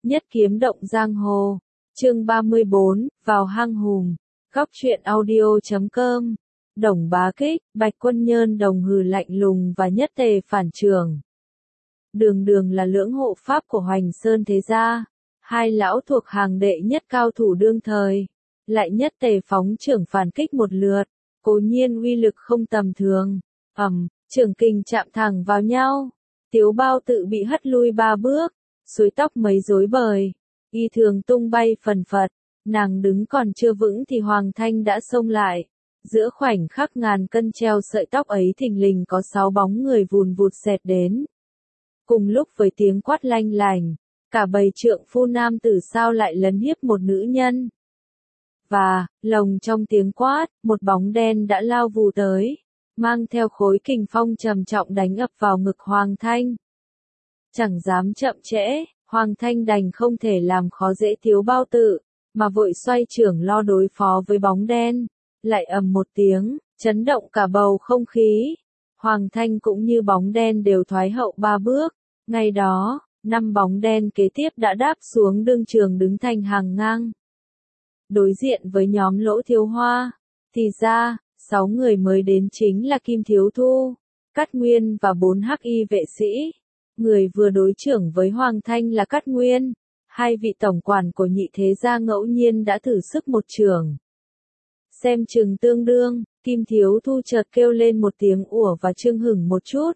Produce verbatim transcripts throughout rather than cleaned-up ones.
Nhất kiếm động giang hồ. Chương ba mươi bốn, vào hang hùm. Góc truyện audio chấm com. Đồng Bá Kích, Bạch Quân Nhơn đồng hừ lạnh lùng và nhất tề phản trường. Đường đường là lưỡng hộ pháp của Hoành Sơn thế gia, hai lão thuộc hàng đệ nhất cao thủ đương thời, lại nhất tề phóng trưởng phản kích một lượt, cố nhiên uy lực không tầm thường. Ầm, trưởng kình chạm thẳng vào nhau, Tiếu Bao Tự bị hất lui ba bước, suối tóc mấy rối bời, y thường tung bay phần phật, nàng đứng còn chưa vững thì Hoàng Thanh đã xông lại. Giữa khoảnh khắc ngàn cân treo sợi tóc ấy thình lình có sáu bóng người vùn vụt xẹt đến. Cùng lúc với tiếng quát lanh lành, cả bầy trượng phu nam tử sao lại lấn hiếp một nữ nhân. Và, lồng trong tiếng quát, một bóng đen đã lao vù tới, mang theo khối kình phong trầm trọng đánh ập vào ngực Hoàng Thanh. Chẳng dám chậm trễ, Hoàng Thanh đành không thể làm khó dễ Tiếu Bao Tự, mà vội xoay trưởng lo đối phó với bóng đen. Lại ầm một tiếng, chấn động cả bầu không khí. Hoàng Thanh cũng như bóng đen đều thoái hậu ba bước. Ngay đó, năm bóng đen kế tiếp đã đáp xuống đương trường đứng thành hàng ngang. Đối diện với nhóm Lỗ Thiếu Hoa, thì ra, sáu người mới đến chính là Kim Thiếu Thu, Cát Nguyên và bốn hắc y vệ sĩ. Người vừa đối trưởng với Hoàng Thanh là Cát Nguyên. Hai vị tổng quản của Nhị Thế Gia ngẫu nhiên đã thử sức một trường. Xem chừng tương đương, Kim Thiếu Thu chợt kêu lên một tiếng ủa và chưng hửng một chút.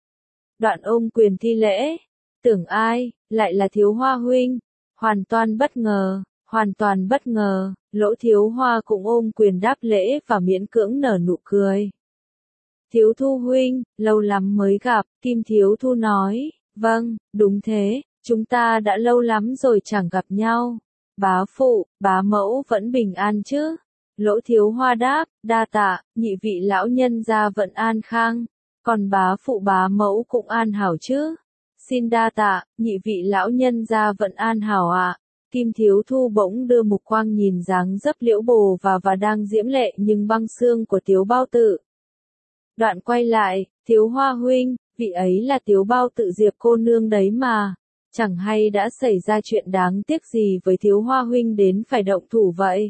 Đoạn ôm quyền thi lễ, tưởng ai, lại là Thiếu Hoa huynh, hoàn toàn bất ngờ, hoàn toàn bất ngờ, Lỗ Thiếu Hoa cũng ôm quyền đáp lễ và miễn cưỡng nở nụ cười. Thiếu Thu huynh, lâu lắm mới gặp, Kim Thiếu Thu nói, vâng, đúng thế, chúng ta đã lâu lắm rồi chẳng gặp nhau. Bá phụ, bá mẫu vẫn bình an chứ? Lỗ Thiếu Hoa đáp, đa tạ, nhị vị lão nhân gia vẫn an khang, còn bá phụ bá mẫu cũng an hảo chứ? Xin đa tạ, nhị vị lão nhân gia vẫn an hảo ạ. À. Kim Thiếu Thu bỗng đưa mục quang nhìn dáng dấp Liễu Bồ và và đang diễm lệ nhưng băng xương của Tiếu Bao Tự. Đoạn quay lại, Thiếu Hoa huynh, vị ấy là Tiếu Bao Tự Diệp cô nương đấy mà, chẳng hay đã xảy ra chuyện đáng tiếc gì với Thiếu Hoa huynh đến phải động thủ vậy?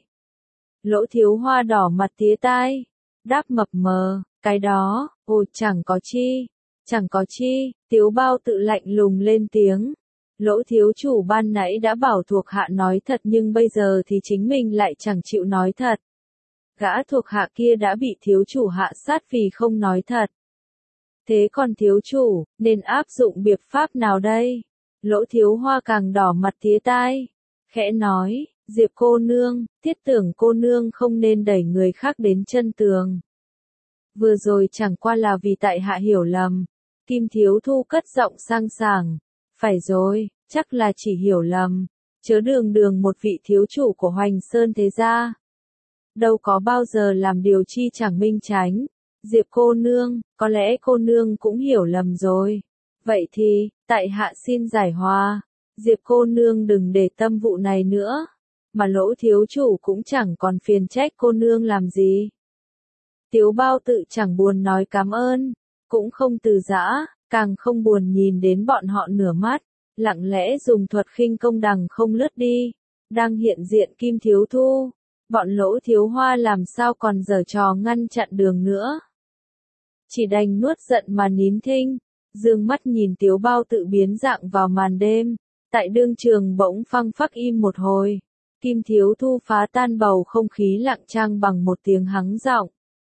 Lỗ Thiếu Hoa đỏ mặt tía tai, đáp mập mờ, cái đó, ồ chẳng có chi, chẳng có chi, Tiếu Bao Tự lạnh lùng lên tiếng. Lỗ thiếu chủ ban nãy đã bảo thuộc hạ nói thật nhưng bây giờ thì chính mình lại chẳng chịu nói thật. Gã thuộc hạ kia đã bị thiếu chủ hạ sát vì không nói thật. Thế còn thiếu chủ, nên áp dụng biện pháp nào đây? Lỗ Thiếu Hoa càng đỏ mặt tía tai, khẽ nói, Diệp cô nương, thiết tưởng cô nương không nên đẩy người khác đến chân tường. Vừa rồi chẳng qua là vì tại hạ hiểu lầm. Kim Thiếu Thu cất giọng sang sảng, phải rồi, chắc là chỉ hiểu lầm, chớ đường đường một vị thiếu chủ của Hoành Sơn thế gia. Đâu có bao giờ làm điều chi chẳng minh chánh. Diệp cô nương, có lẽ cô nương cũng hiểu lầm rồi. Vậy thì, tại hạ xin giải hòa. Diệp cô nương đừng để tâm vụ này nữa. Mà Lỗ thiếu chủ cũng chẳng còn phiền trách cô nương làm gì. Tiếu Bao Tự chẳng buồn nói cảm ơn, cũng không từ giã, càng không buồn nhìn đến bọn họ nửa mắt, lặng lẽ dùng thuật khinh công đằng không lướt đi. Đang hiện diện Kim Thiếu Thu, bọn Lỗ Thiếu Hoa làm sao còn giở trò ngăn chặn đường nữa. Chỉ đành nuốt giận mà nín thinh, dương mắt nhìn Tiếu Bao Tự biến dạng vào màn đêm. Tại đương trường bỗng phăng phắc im một hồi. Kim Thiếu Thu phá tan bầu không khí lặng trang bằng một tiếng hắng giọng.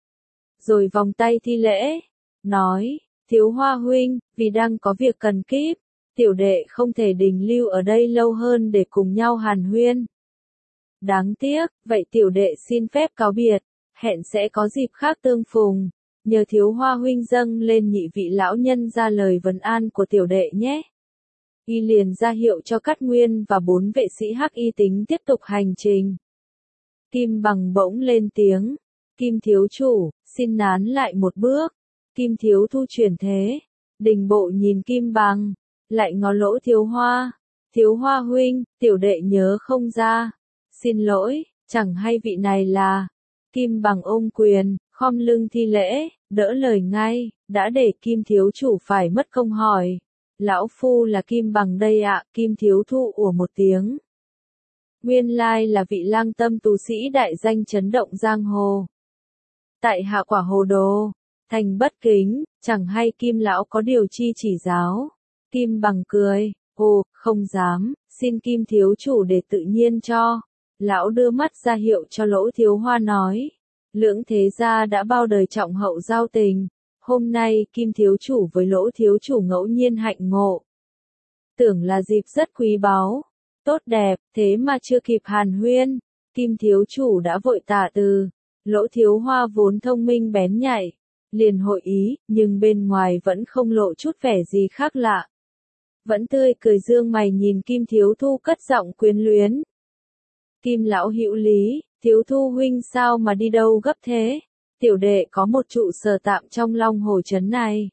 Rồi vòng tay thi lễ, nói, Thiếu Hoa huynh, vì đang có việc cần kíp, tiểu đệ không thể đình lưu ở đây lâu hơn để cùng nhau hàn huyên. Đáng tiếc, vậy tiểu đệ xin phép cáo biệt, hẹn sẽ có dịp khác tương phùng, nhờ Thiếu Hoa huynh dâng lên nhị vị lão nhân ra lời vấn an của tiểu đệ nhé. Y liền ra hiệu cho Cát Nguyên và bốn vệ sĩ hắc y tính tiếp tục hành trình. Kim Bằng bỗng lên tiếng, Kim thiếu chủ, xin nán lại một bước. Kim Thiếu Thu chuyển thế, Đình Bộ nhìn Kim Bằng, lại ngó Lỗ Thiếu Hoa. Thiếu Hoa huynh, tiểu đệ nhớ không ra. Xin lỗi, chẳng hay vị này là. Kim Bằng ôm quyền, khom lưng thi lễ, đỡ lời ngay, đã để Kim thiếu chủ phải mất công hỏi. Lão phu là Kim Bằng đây ạ, Kim Thiếu Thu ủa một tiếng. Nguyên lai là vị lang tâm tú sĩ đại danh chấn động giang hồ. Tại hạ quả hồ đồ, thành bất kính, chẳng hay Kim lão có điều chi chỉ giáo. Kim Bằng cười, ồ, không dám, xin Kim thiếu chủ để tự nhiên cho. Lão đưa mắt ra hiệu cho Lỗ Thiếu Hoa nói, lưỡng thế gia đã bao đời trọng hậu giao tình, hôm nay Kim thiếu chủ với Lỗ thiếu chủ ngẫu nhiên hạnh ngộ. Tưởng là dịp rất quý báu, tốt đẹp, thế mà chưa kịp hàn huyên, Kim thiếu chủ đã vội tả từ. Lỗ Thiếu Hoa vốn thông minh bén nhạy, liền hội ý, nhưng bên ngoài vẫn không lộ chút vẻ gì khác lạ. Vẫn tươi cười dương mày nhìn Kim Thiếu Thu cất giọng quyến luyến. Kim lão hữu lý, Thiếu Thu huynh sao mà đi đâu gấp thế? Tiểu đệ có một trụ sở tạm trong Long Hồ trấn này.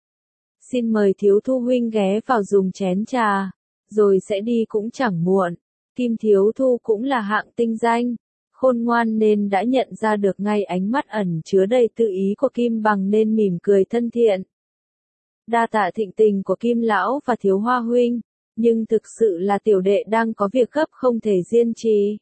Xin mời Thiếu Thu huynh ghé vào dùng chén trà, rồi sẽ đi cũng chẳng muộn. Kim Thiếu Thu cũng là hạng tinh danh, khôn ngoan nên đã nhận ra được ngay ánh mắt ẩn chứa đầy tự ý của Kim Bằng nên mỉm cười thân thiện. Đa tạ thịnh tình của Kim lão và Thiếu Hoa huynh, nhưng thực sự là tiểu đệ đang có việc gấp không thể diên trì.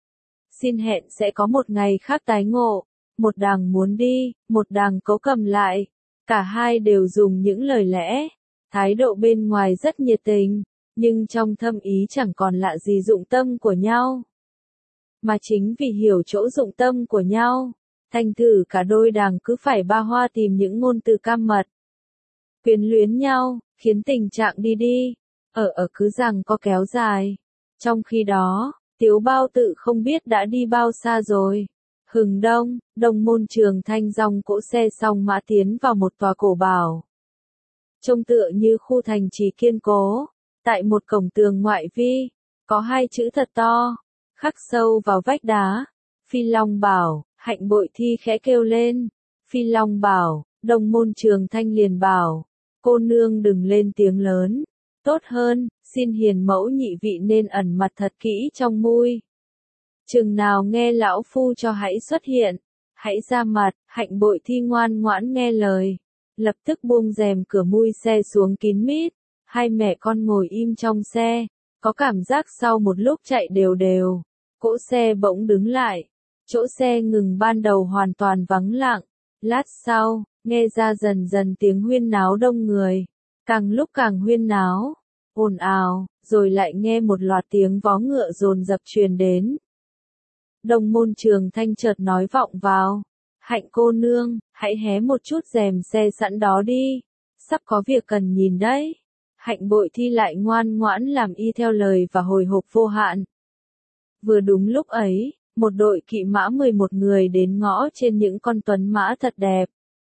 Xin hẹn sẽ có một ngày khác tái ngộ. Một đàng muốn đi, một đàng cố cầm lại. Cả hai đều dùng những lời lẽ, thái độ bên ngoài rất nhiệt tình, nhưng trong thâm ý chẳng còn lạ gì dụng tâm của nhau. Mà chính vì hiểu chỗ dụng tâm của nhau, thành thử cả đôi đàng cứ phải ba hoa tìm những ngôn từ cam mật. Quyến luyến nhau, khiến tình trạng đi đi, ở ở cứ rằng có kéo dài. Trong khi đó, Tiếu Bao tự không biết đã đi bao xa rồi. Hừng đông, Đông Môn Trường Thanh dòng cỗ xe song mã tiến vào một tòa cổ bảo. Trông tựa như khu thành trì kiên cố, tại một cổng tường ngoại vi, có hai chữ thật to, khắc sâu vào vách đá. Phi Long bảo, Hạnh Bội Thi khẽ kêu lên. Phi Long bảo, Đông Môn Trường Thanh liền bảo, cô nương đừng lên tiếng lớn. Tốt hơn, xin hiền mẫu nhị vị nên ẩn mặt thật kỹ trong mui. Chừng nào nghe lão phu cho hãy xuất hiện, hãy ra mặt. Hạnh Bội Thi ngoan ngoãn nghe lời, lập tức buông rèm cửa mui xe xuống kín mít. Hai mẹ con ngồi im trong xe, có cảm giác sau một lúc chạy đều đều, cỗ xe bỗng đứng lại. Chỗ xe ngừng ban đầu hoàn toàn vắng lặng, lát sau, nghe ra dần dần tiếng huyên náo đông người, càng lúc càng huyên náo, ồn ào, rồi lại nghe một loạt tiếng vó ngựa dồn dập truyền đến. Đông Môn Trường Thanh chợt nói vọng vào, Hạnh cô nương, hãy hé một chút rèm xe sẵn đó đi, sắp có việc cần nhìn đấy. Hạnh Bội Thi lại ngoan ngoãn làm y theo lời và hồi hộp vô hạn. Vừa đúng lúc ấy, một đội kỵ mã mười một người đến ngõ trên những con tuấn mã thật đẹp.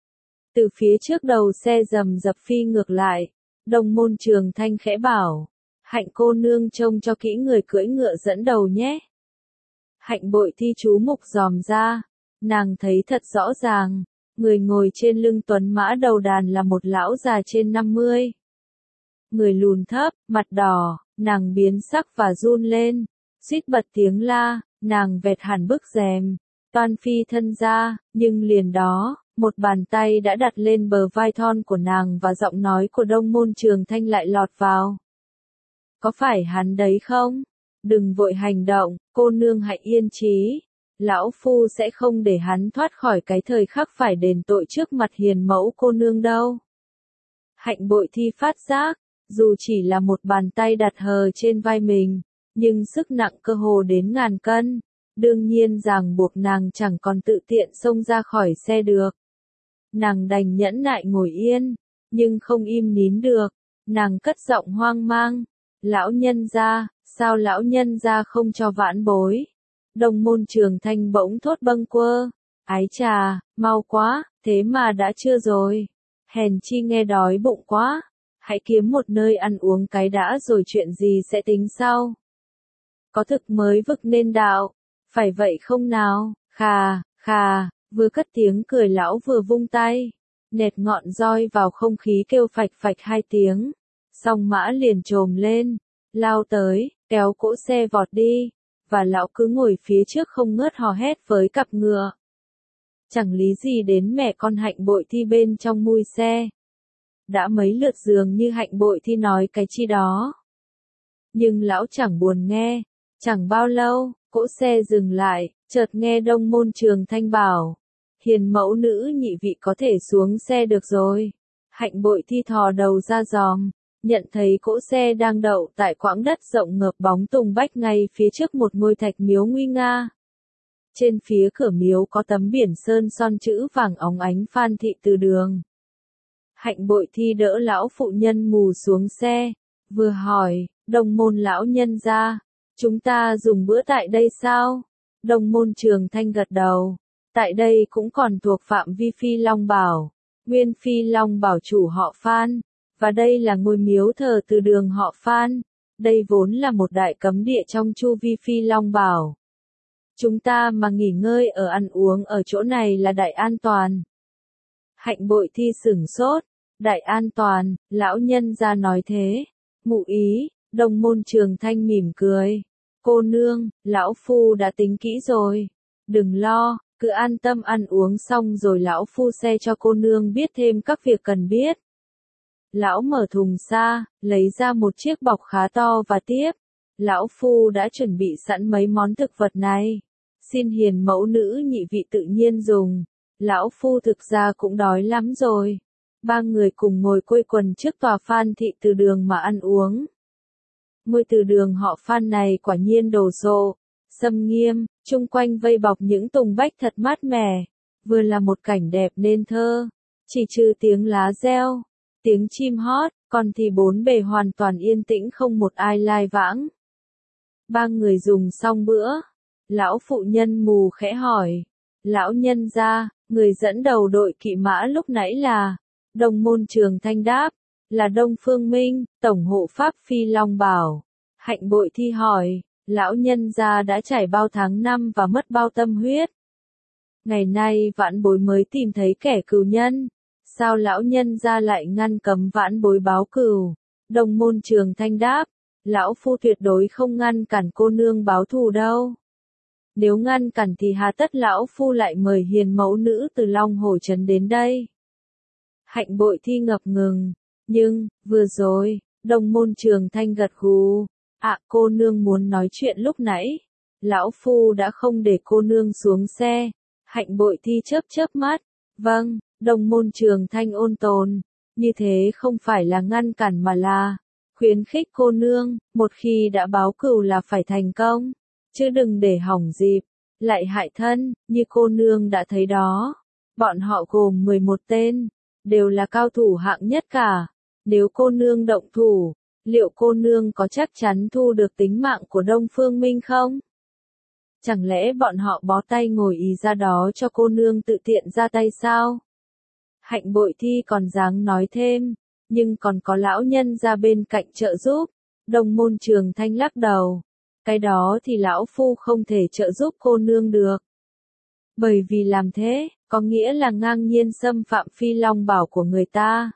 Từ phía trước đầu xe rầm rập phi ngược lại, Đông Môn Trường Thanh khẽ bảo, Hạnh cô nương trông cho kỹ người cưỡi ngựa dẫn đầu nhé. Hạnh Bội Thi chú mục dòm ra, nàng thấy thật rõ ràng, người ngồi trên lưng tuấn mã đầu đàn là một lão già trên năm mươi. Người lùn thấp, mặt đỏ, nàng biến sắc và run lên, suýt bật tiếng la, nàng vẹt hẳn bức rèm, toan phi thân ra, nhưng liền đó, một bàn tay đã đặt lên bờ vai thon của nàng và giọng nói của Đông Môn Trường Thanh lại lọt vào. Có phải hắn đấy không? Đừng vội hành động, cô nương hãy yên trí. Lão phu sẽ không để hắn thoát khỏi cái thời khắc phải đền tội trước mặt hiền mẫu cô nương đâu. Hạnh Bội Thi phát giác, dù chỉ là một bàn tay đặt hờ trên vai mình, nhưng sức nặng cơ hồ đến ngàn cân, đương nhiên ràng buộc nàng chẳng còn tự tiện xông ra khỏi xe được. Nàng đành nhẫn nại ngồi yên, nhưng không im nín được, nàng cất giọng hoang mang, lão nhân gia, sao lão nhân gia không cho vãn bối? Đông Môn Trường Thanh bỗng thốt bâng quơ, ái chà, mau quá, thế mà đã chưa rồi, hèn chi nghe đói bụng quá, hãy kiếm một nơi ăn uống cái đã rồi chuyện gì sẽ tính sau. Có thực mới vực nên đạo, phải vậy không nào? Khà, khà, vừa cất tiếng cười lão vừa vung tay, nẹt ngọn roi vào không khí kêu phạch phạch hai tiếng, song mã liền trồm lên, lao tới, kéo cỗ xe vọt đi, và lão cứ ngồi phía trước không ngớt hò hét với cặp ngựa. Chẳng lý gì đến mẹ con Hạnh Bội Thi bên trong mui xe. đã mấy lượt dường như Hạnh Bội Thi nói cái chi đó. Nhưng lão chẳng buồn nghe, chẳng bao lâu, cỗ xe dừng lại, chợt nghe Đông Môn Trường Thanh bảo, hiền mẫu nữ nhị vị có thể xuống xe được rồi. Hạnh Bội Thi thò đầu ra giòm, nhận thấy cỗ xe đang đậu tại quãng đất rộng ngập bóng tùng bách ngay phía trước một ngôi thạch miếu nguy nga. Trên phía cửa miếu có tấm biển sơn son chữ vàng óng ánh Phan Thị Từ Đường. Hạnh Bội Thi đỡ lão phụ nhân mù xuống xe, vừa hỏi, Đông Môn lão nhân gia, chúng ta dùng bữa tại đây sao? Đông Môn Trường Thanh gật đầu, tại đây cũng còn thuộc phạm vi Phi Long Bảo, nguyên Phi Long Bảo chủ họ Phan, và đây là ngôi miếu thờ Từ Đường họ Phan, đây vốn là một đại cấm địa trong chu vi Phi Long Bảo. Chúng ta mà nghỉ ngơi ở ăn uống ở chỗ này là đại an toàn. Hạnh Bội Thi sửng sốt, đại an toàn, lão nhân gia nói thế, ngụ ý, Đông Môn Trường Thanh mỉm cười, cô nương, lão phu đã tính kỹ rồi, đừng lo, cứ an tâm ăn uống xong rồi lão phu xe cho cô nương biết thêm các việc cần biết. Lão mở thùng ra, lấy ra một chiếc bọc khá to và tiếp, lão phu đã chuẩn bị sẵn mấy món thực vật này, xin hiền mẫu nữ nhị vị tự nhiên dùng, lão phu thực ra cũng đói lắm rồi. Ba người cùng ngồi quây quần trước tòa Phan Thị Từ Đường mà ăn uống. Ngôi Từ Đường họ Phan này quả nhiên đồ sộ, xâm nghiêm, chung quanh vây bọc những tùng bách thật mát mẻ, vừa là một cảnh đẹp nên thơ, chỉ trừ tiếng lá reo, tiếng chim hót, còn thì bốn bề hoàn toàn yên tĩnh không một ai lai vãng. Ba người dùng xong bữa, lão phụ nhân mù khẽ hỏi, lão nhân gia, người dẫn đầu đội kỵ mã lúc nãy là? Đông Môn Trường Thanh đáp, là Đông Phương Minh, tổng hộ pháp Phi Long Bảo. Hạnh Bội Thi hỏi, lão nhân gia đã trải bao tháng năm và mất bao tâm huyết. Ngày nay vãn bối mới tìm thấy kẻ cừu nhân, sao lão nhân gia lại ngăn cấm vãn bối báo cừu? Đông Môn Trường Thanh đáp, lão phu tuyệt đối không ngăn cản cô nương báo thù đâu. Nếu ngăn cản thì hà tất lão phu lại mời hiền mẫu nữ từ Long Hổ Trấn đến đây. Hạnh Bội Thi ngập ngừng, nhưng, vừa rồi, Đông Môn Trường Thanh gật gù, ạ cô nương muốn nói chuyện lúc nãy, lão phu đã không để cô nương xuống xe. Hạnh Bội Thi chớp chớp mắt, vâng, Đông Môn Trường Thanh ôn tồn, như thế không phải là ngăn cản mà là khuyến khích cô nương, một khi đã báo cừu là phải thành công, chứ đừng để hỏng dịp, lại hại thân, như cô nương đã thấy đó. Bọn họ gồm mười một tên, đều là cao thủ hạng nhất cả. Nếu cô nương động thủ, liệu cô nương có chắc chắn thu được tính mạng của Đông Phương Minh không? Chẳng lẽ bọn họ bó tay ngồi ý ra đó cho cô nương tự tiện ra tay sao? Hạnh Bội Thi còn dáng nói thêm, nhưng còn có lão nhân ra bên cạnh trợ giúp. Đông Môn Trường Thanh lắc đầu, cái đó thì lão phu không thể trợ giúp cô nương được. Bởi vì làm thế, có nghĩa là ngang nhiên xâm phạm Phi Long Bảo của người ta.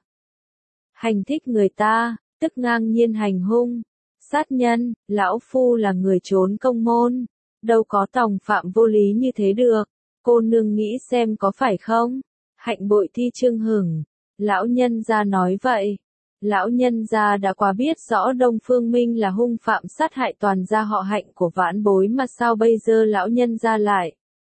Hành thích người ta, tức ngang nhiên hành hung, sát nhân, lão phu là người trốn công môn, đâu có tòng phạm vô lý như thế được, cô nương nghĩ xem có phải không? Hạnh Bội Thi trương hửng, lão nhân gia nói vậy, lão nhân gia đã quá biết rõ Đông Phương Minh là hung phạm sát hại toàn gia họ Hạnh của vãn bối mà sao bây giờ lão nhân gia lại?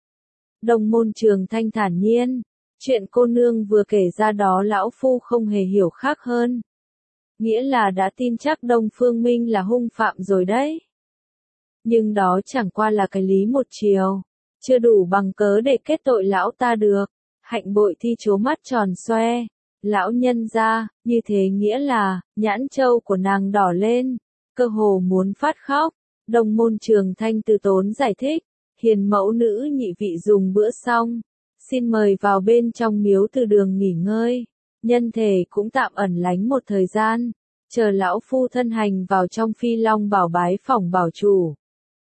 Đông Môn Trường Thanh thản nhiên, chuyện cô nương vừa kể ra đó lão phu không hề hiểu khác hơn. Nghĩa là đã tin chắc Đông Phương Minh là hung phạm rồi đấy. Nhưng đó chẳng qua là cái lý một chiều, chưa đủ bằng cớ để kết tội lão ta được. Hạnh Bội Thi trố mắt tròn xoe, lão nhân gia, như thế nghĩa là, nhãn châu của nàng đỏ lên, cơ hồ muốn phát khóc. Đông Môn Trường Thanh từ tốn giải thích, hiền mẫu nữ nhị vị dùng bữa xong, xin mời vào bên trong miếu Từ Đường nghỉ ngơi, nhân thể cũng tạm ẩn lánh một thời gian, chờ lão phu thân hành vào trong Phi Long Bảo bái phỏng bảo chủ.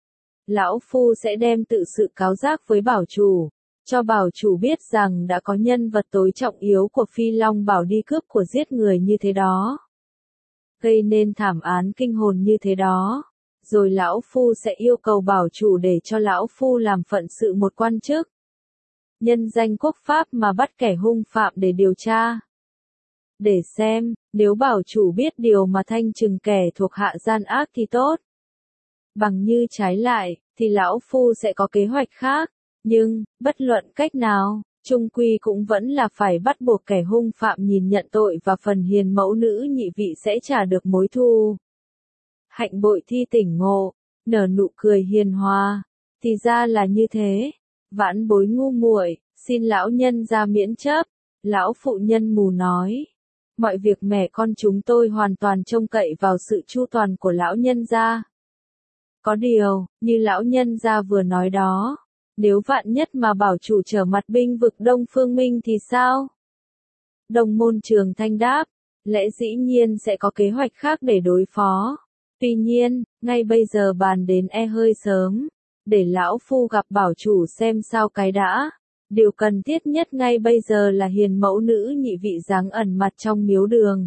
Lão phu sẽ đem tự sự cáo giác với bảo chủ, cho bảo chủ biết rằng đã có nhân vật tối trọng yếu của Phi Long Bảo đi cướp của giết người như thế đó, gây nên thảm án kinh hồn như thế đó. Rồi lão phu sẽ yêu cầu bảo chủ để cho lão phu làm phận sự một quan chức, nhân danh quốc pháp mà bắt kẻ hung phạm để điều tra. để xem, nếu bảo chủ biết điều mà thanh trừng kẻ thuộc hạ gian ác thì tốt. Bằng như trái lại, thì lão phu sẽ có kế hoạch khác, nhưng, bất luận cách nào, chung quy cũng vẫn là phải bắt buộc kẻ hung phạm nhìn nhận tội và phần hiền mẫu nữ nhị vị sẽ trả được mối thù. Hạnh Bội Thi tỉnh ngộ, nở nụ cười hiền hòa, thì ra là như thế, vãn bối ngu muội, xin lão nhân ra miễn chấp. Lão phụ nhân mù nói, mọi việc mẹ con chúng tôi hoàn toàn trông cậy vào sự chu toàn của lão nhân gia. Có điều, như lão nhân gia vừa nói đó, nếu vạn nhất mà bảo chủ trở mặt binh vực Đông Phương Minh thì sao? Đồng môn Trường Thanh đáp, lẽ dĩ nhiên sẽ có kế hoạch khác để đối phó. Tuy nhiên, ngay bây giờ bàn đến e hơi sớm, để lão phu gặp bảo chủ xem sao cái đã. Điều cần thiết nhất ngay bây giờ là hiền mẫu nữ nhị vị dáng ẩn mặt trong miếu đường.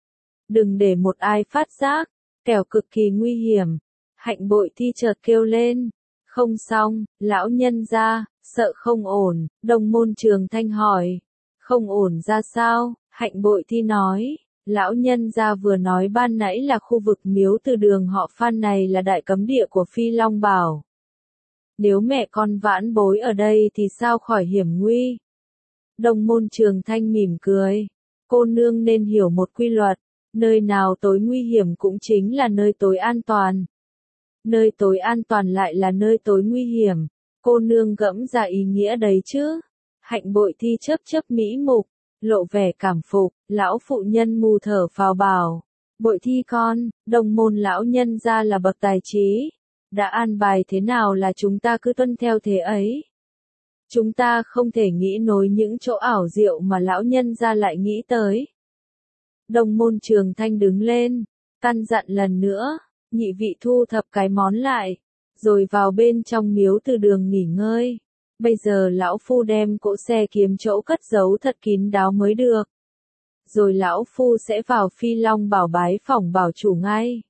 Đừng để một ai phát giác, kẻo cực kỳ nguy hiểm. Hạnh Bội Thi chợt kêu lên. Không xong, lão nhân gia, sợ không ổn, đồng môn Trường Thanh hỏi. Không ổn ra sao? Hạnh Bội Thi nói. Lão nhân gia vừa nói ban nãy là khu vực miếu từ đường họ Phan này là đại cấm địa của Phi Long Bảo. Nếu mẹ con vãn bối ở đây thì sao khỏi hiểm nguy? Đồng môn Trường Thanh mỉm cười. Cô nương nên hiểu một quy luật, nơi nào tối nguy hiểm cũng chính là nơi tối an toàn. Nơi tối an toàn lại là nơi tối nguy hiểm. Cô nương gẫm ra ý nghĩa đấy chứ? Hạnh Bội Thi chớp chớp mỹ mục, lộ vẻ cảm phục, lão phụ nhân mù thở phào bảo. Bội Thi con, đồng môn lão nhân gia là bậc tài trí. Đã an bài thế nào là chúng ta cứ tuân theo thế ấy. Chúng ta không thể nghĩ nối những chỗ ảo diệu mà lão nhân gia lại nghĩ tới. Đồng môn Trường Thanh đứng lên, căn dặn lần nữa, nhị vị thu thập cái món lại, rồi vào bên trong miếu từ đường nghỉ ngơi. Bây giờ lão phu đem cỗ xe kiếm chỗ cất giấu thật kín đáo mới được. Rồi lão phu sẽ vào Phi Long Bảo bái phỏng bảo chủ ngay.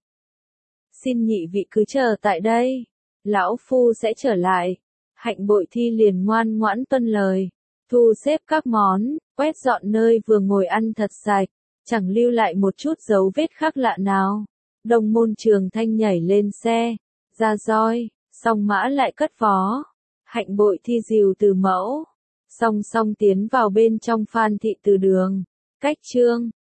Xin nhị vị cứ chờ tại đây, lão phu sẽ trở lại. Hạnh Bội Thi liền ngoan ngoãn tuân lời, thu xếp các món, quét dọn nơi vừa ngồi ăn thật sạch, chẳng lưu lại một chút dấu vết khác lạ nào. Đồng môn Trường Thanh nhảy lên xe, ra roi, song mã lại cất vó. Hạnh Bội Thi dìu từ mẫu, song song tiến vào bên trong Phan thị từ đường. Cách chương